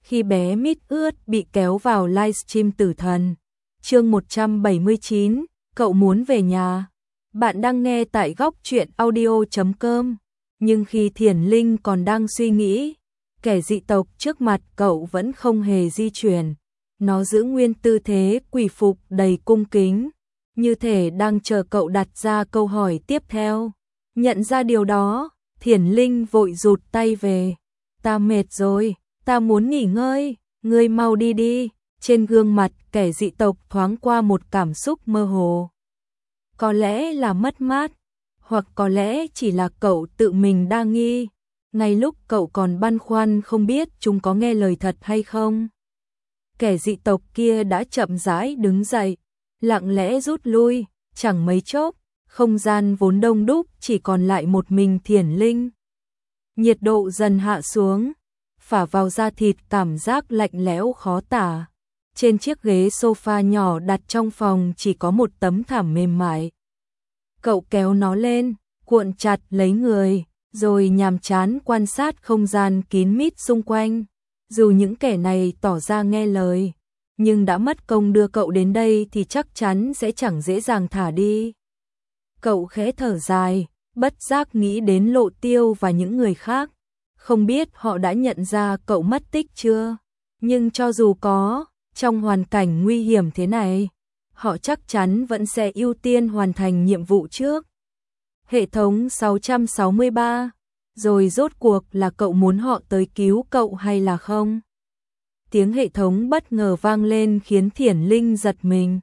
khi bé mít ướt bị kéo vào livestream tử thần. Chương 179, cậu muốn về nhà. Bạn đang nghe tại góc truyện audio.com. Nhưng khi Thiển Linh còn đang suy nghĩ, kẻ dị tộc trước mặt cậu vẫn không hề di chuyển. Nó giữ nguyên tư thế quỳ phục đầy cung kính, như thể đang chờ cậu đặt ra câu hỏi tiếp theo. Nhận ra điều đó, Thiển Linh vội rụt tay về. Ta mệt rồi, ta muốn nghỉ ngơi, ngươi mau đi đi. Trên gương mặt kẻ dị tộc thoáng qua một cảm xúc mơ hồ. Có lẽ là mất mát, hoặc có lẽ chỉ là cậu tự mình đa nghi, ngay lúc cậu còn băn khoăn không biết chúng có nghe lời thật hay không. Kẻ dị tộc kia đã chậm rãi đứng dậy, lặng lẽ rút lui, chẳng mấy chốc, không gian vốn đông đúc chỉ còn lại một mình Thiển Linh. Nhiệt độ dần hạ xuống, phả vào da thịt cảm giác lạnh lẽo khó tả. Trên chiếc ghế sofa nhỏ đặt trong phòng chỉ có một tấm thảm mềm mại. Cậu kéo nó lên, cuộn chặt lấy người, rồi nhàm chán quan sát không gian kín mít xung quanh. Dù những kẻ này tỏ ra nghe lời, nhưng đã mất công đưa cậu đến đây thì chắc chắn sẽ chẳng dễ dàng thả đi. Cậu khẽ thở dài, bất giác nghĩ đến Lộ Tiêu và những người khác. Không biết họ đã nhận ra cậu mất tích chưa? Nhưng cho dù có, trong hoàn cảnh nguy hiểm thế này, họ chắc chắn vẫn sẽ ưu tiên hoàn thành nhiệm vụ trước. Hệ thống 663, rồi rốt cuộc là cậu muốn họ tới cứu cậu hay là không? Tiếng hệ thống bất ngờ vang lên khiến Thiển Linh giật mình.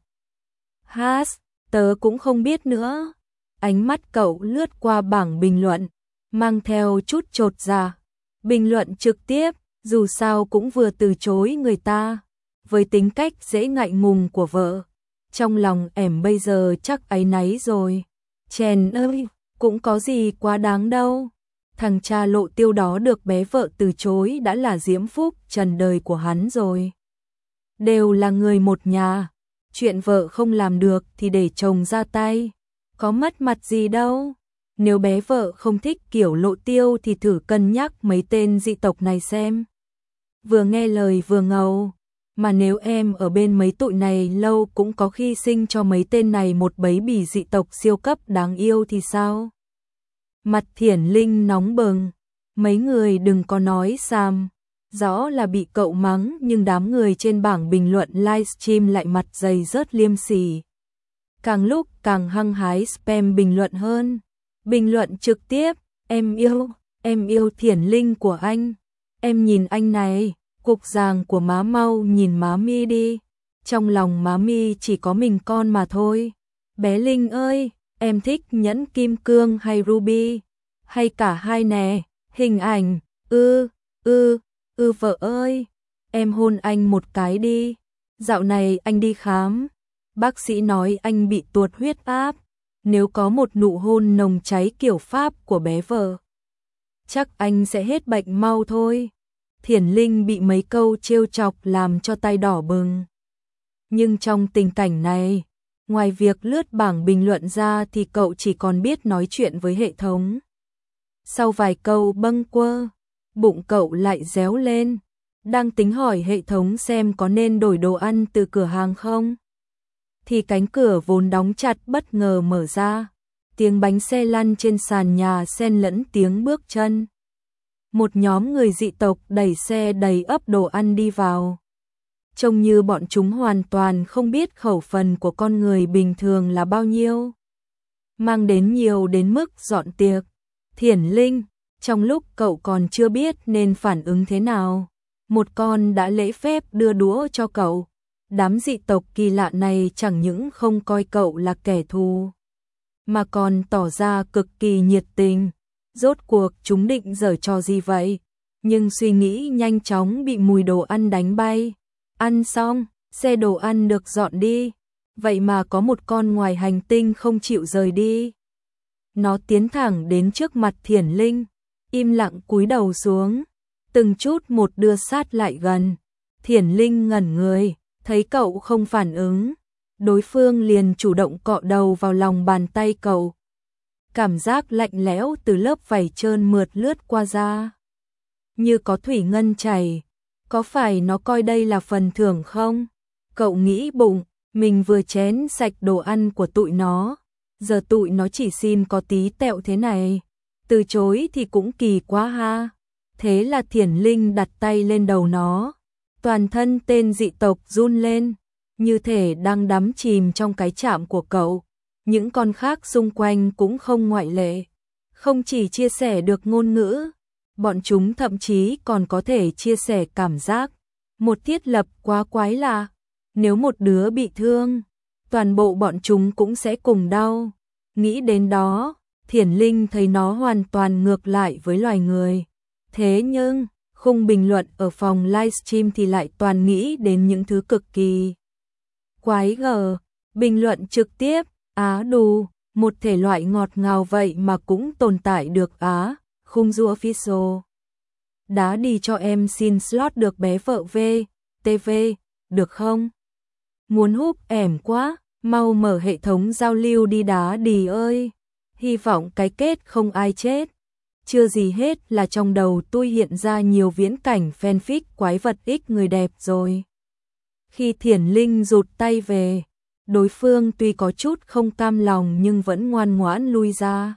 Tớ cũng không biết nữa. Ánh mắt cậu lướt qua bảng bình luận, mang theo chút chột dạ. Bình luận trực tiếp, dù sao cũng vừa từ chối người ta. Với tính cách dễ ngại ngùng của vợ, trong lòng ẻm bây giờ chắc áy náy rồi. Chèn ơi, cũng có gì quá đáng đâu. Thằng cha Lộ Tiêu đó được bé vợ từ chối đã là diễm phúc trần đời của hắn rồi. Đều là người một nhà, chuyện vợ không làm được thì để chồng ra tay, có mất mặt gì đâu. Nếu bé vợ không thích kiểu Lộ Tiêu thì thử cân nhắc mấy tên dị tộc này xem. Vừa nghe lời vừa ngầu, mà nếu em ở bên mấy tụi này lâu cũng có khi sinh cho mấy tên này một bấy bỉ dị tộc siêu cấp đáng yêu thì sao? Mặt Thiển Linh nóng bừng, mấy người đừng có nói xàm, rõ là bị cậu mắng nhưng đám người trên bảng bình luận livestream lại mặt dày rớt liêm sỉ. Càng lúc càng hăng hái spam bình luận hơn. Bình luận trực tiếp, em yêu Thiển Linh của anh. Em nhìn anh này, cục giàng của má mau nhìn má mi đi. Trong lòng má mi chỉ có mình con mà thôi. Bé Linh ơi, em thích nhẫn kim cương hay ruby? Hay cả hai nè, hình ảnh, vợ ơi, em hôn anh một cái đi. Dạo này anh đi khám, bác sĩ nói anh bị tuột huyết áp. Nếu có một nụ hôn nồng cháy kiểu Pháp của bé vợ, chắc anh sẽ hết bệnh mau thôi. Thiển Linh bị mấy câu trêu chọc làm cho tay đỏ bừng. Nhưng trong tình cảnh này, ngoài việc lướt bảng bình luận ra thì cậu chỉ còn biết nói chuyện với hệ thống. Sau vài câu bâng quơ, bụng cậu lại réo lên, đang tính hỏi hệ thống xem có nên đổi đồ ăn từ cửa hàng không. Thì cánh cửa vốn đóng chặt bất ngờ mở ra, tiếng bánh xe lăn trên sàn nhà xen lẫn tiếng bước chân. Một nhóm người dị tộc đẩy xe đầy ắp đồ ăn đi vào. Trông như bọn chúng hoàn toàn không biết khẩu phần của con người bình thường là bao nhiêu. Mang đến nhiều đến mức dọn tiệc. Thiển Linh, trong lúc cậu còn chưa biết nên phản ứng thế nào, một con đã lễ phép đưa đũa cho cậu. Đám dị tộc kỳ lạ này chẳng những không coi cậu là kẻ thù, mà còn tỏ ra cực kỳ nhiệt tình. Rốt cuộc chúng định giở trò gì vậy? Nhưng suy nghĩ nhanh chóng bị mùi đồ ăn đánh bay. Ăn xong, xe đồ ăn được dọn đi. Vậy mà có một con ngoài hành tinh không chịu rời đi. Nó tiến thẳng đến trước mặt Thiển Linh, im lặng cúi đầu xuống, từng chút một đưa sát lại gần. Thiển Linh ngẩn người, thấy cậu không phản ứng, đối phương liền chủ động cọ đầu vào lòng bàn tay cậu. Cảm giác lạnh lẽo từ lớp vảy trơn mượt lướt qua da, như có thủy ngân chảy. Có phải nó coi đây là phần thưởng không? Cậu nghĩ bụng, mình vừa chén sạch đồ ăn của tụi nó, giờ tụi nó chỉ xin có tí tẹo thế này. Từ chối thì cũng kỳ quá ha. Thế là Thiển Linh đặt tay lên đầu nó. Toàn thân tên dị tộc run lên, như thể đang đắm chìm trong cái chạm của cậu. Những con khác xung quanh cũng không ngoại lệ. Không chỉ chia sẻ được ngôn ngữ, bọn chúng thậm chí còn có thể chia sẻ cảm giác. Một thiết lập quá quái lạ. Nếu một đứa bị thương, toàn bộ bọn chúng cũng sẽ cùng đau. Nghĩ đến đó, Thiển Linh thấy nó hoàn toàn ngược lại với loài người. Thế nhưng, khung bình luận ở phòng livestream thì lại toàn nghĩ đến những thứ cực kỳ quái gở. Bình luận trực tiếp, á đù, một thể loại ngọt ngào vậy mà cũng tồn tại được á, khung du official. Đá đi cho em xin slot được bé vợ V, TV, được không? Muốn húp ẻm quá, mau mở hệ thống giao lưu đi đá đi ơi. Hy vọng cái kết không ai chết. Chưa gì hết là trong đầu tôi hiện ra nhiều viễn cảnh fanfic quái vật ích người đẹp rồi. Khi Thiển Linh rụt tay về, đối phương tuy có chút không cam lòng nhưng vẫn ngoan ngoãn lui ra.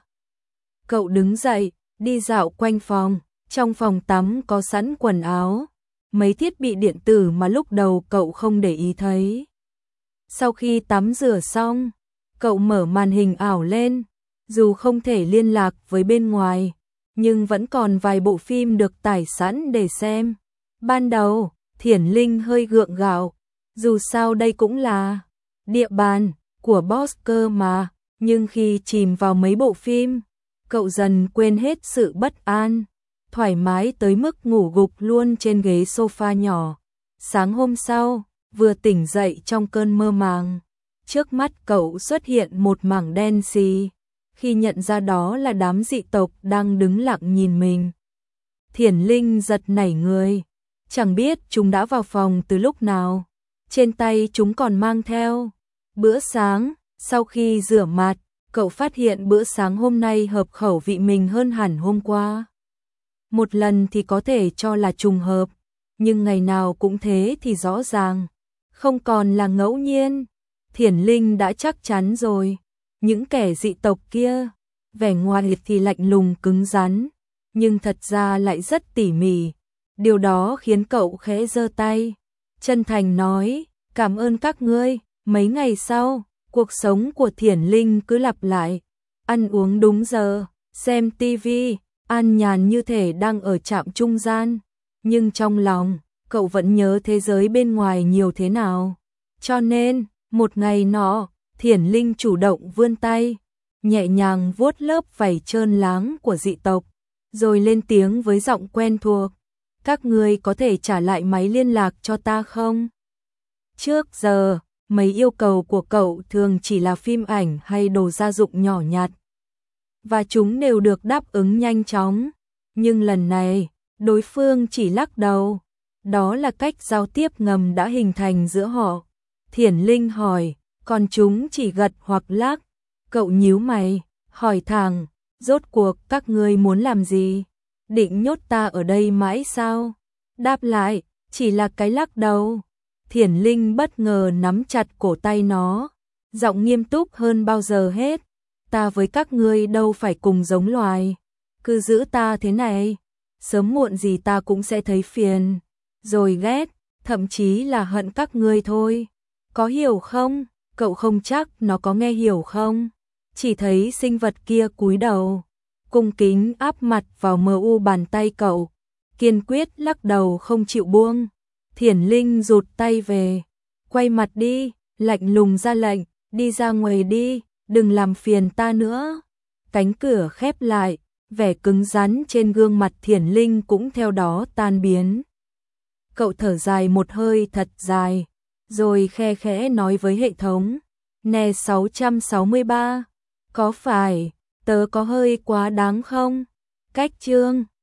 Cậu đứng dậy, đi dạo quanh phòng, trong phòng tắm có sẵn quần áo, mấy thiết bị điện tử mà lúc đầu cậu không để ý thấy. Sau khi tắm rửa xong, cậu mở màn hình ảo lên, dù không thể liên lạc với bên ngoài, nhưng vẫn còn vài bộ phim được tải sẵn để xem. Ban đầu, Thiển Linh hơi gượng gạo, dù sao đây cũng là địa bàn của boss cơ mà, nhưng khi chìm vào mấy bộ phim, cậu dần quên hết sự bất an, thoải mái tới mức ngủ gục luôn trên ghế sofa nhỏ. Sáng hôm sau, vừa tỉnh dậy trong cơn mơ màng, trước mắt cậu xuất hiện một mảng đen xì. Khi nhận ra đó là đám dị tộc đang đứng lặng nhìn mình, Thiển Linh giật nảy người, chẳng biết chúng đã vào phòng từ lúc nào. Trên tay chúng còn mang theo bữa sáng. Sau khi rửa mặt, cậu phát hiện bữa sáng hôm nay hợp khẩu vị mình hơn hẳn hôm qua. Một lần thì có thể cho là trùng hợp, nhưng ngày nào cũng thế thì rõ ràng không còn là ngẫu nhiên. Thiển Linh đã chắc chắn rồi, những kẻ dị tộc kia, vẻ ngoài thì lạnh lùng cứng rắn, nhưng thật ra lại rất tỉ mỉ. Điều đó khiến cậu khẽ giơ tay, chân thành nói, cảm ơn các ngươi. Mấy ngày sau, cuộc sống của Thiển Linh cứ lặp lại, ăn uống đúng giờ, xem tivi, an nhàn như thể đang ở trạm trung gian. Nhưng trong lòng, cậu vẫn nhớ thế giới bên ngoài nhiều thế nào. Cho nên, một ngày nọ, Thiển Linh chủ động vươn tay, nhẹ nhàng vuốt lớp vảy trơn láng của dị tộc, rồi lên tiếng với giọng quen thuộc, các ngươi có thể trả lại máy liên lạc cho ta không? Trước giờ, mấy yêu cầu của cậu thường chỉ là phim ảnh hay đồ gia dụng nhỏ nhặt, và chúng đều được đáp ứng nhanh chóng. Nhưng lần này, đối phương chỉ lắc đầu. Đó là cách giao tiếp ngầm đã hình thành giữa họ. Thiển Linh hỏi, còn chúng chỉ gật hoặc lắc. Cậu nhíu mày, hỏi thẳng, rốt cuộc các ngươi muốn làm gì? Định nhốt ta ở đây mãi sao? Đáp lại, chỉ là cái lắc đầu. Thiển Linh bất ngờ nắm chặt cổ tay nó, giọng nghiêm túc hơn bao giờ hết. Ta với các ngươi đâu phải cùng giống loài, cứ giữ ta thế này, sớm muộn gì ta cũng sẽ thấy phiền, rồi ghét, thậm chí là hận các ngươi thôi. Có hiểu không? Cậu không chắc nó có nghe hiểu không? Chỉ thấy sinh vật kia cúi đầu, cung kính áp mặt vào mờ u bàn tay cậu, kiên quyết lắc đầu không chịu buông. Thiển Linh rụt tay về, quay mặt đi, lạnh lùng ra lệnh, đi ra ngoài đi, đừng làm phiền ta nữa. Cánh cửa khép lại, vẻ cứng rắn trên gương mặt Thiển Linh cũng theo đó tan biến. Cậu thở dài một hơi thật dài, rồi khe khẽ nói với hệ thống, nè 663, có phải tớ có hơi quá đáng không? Cách chương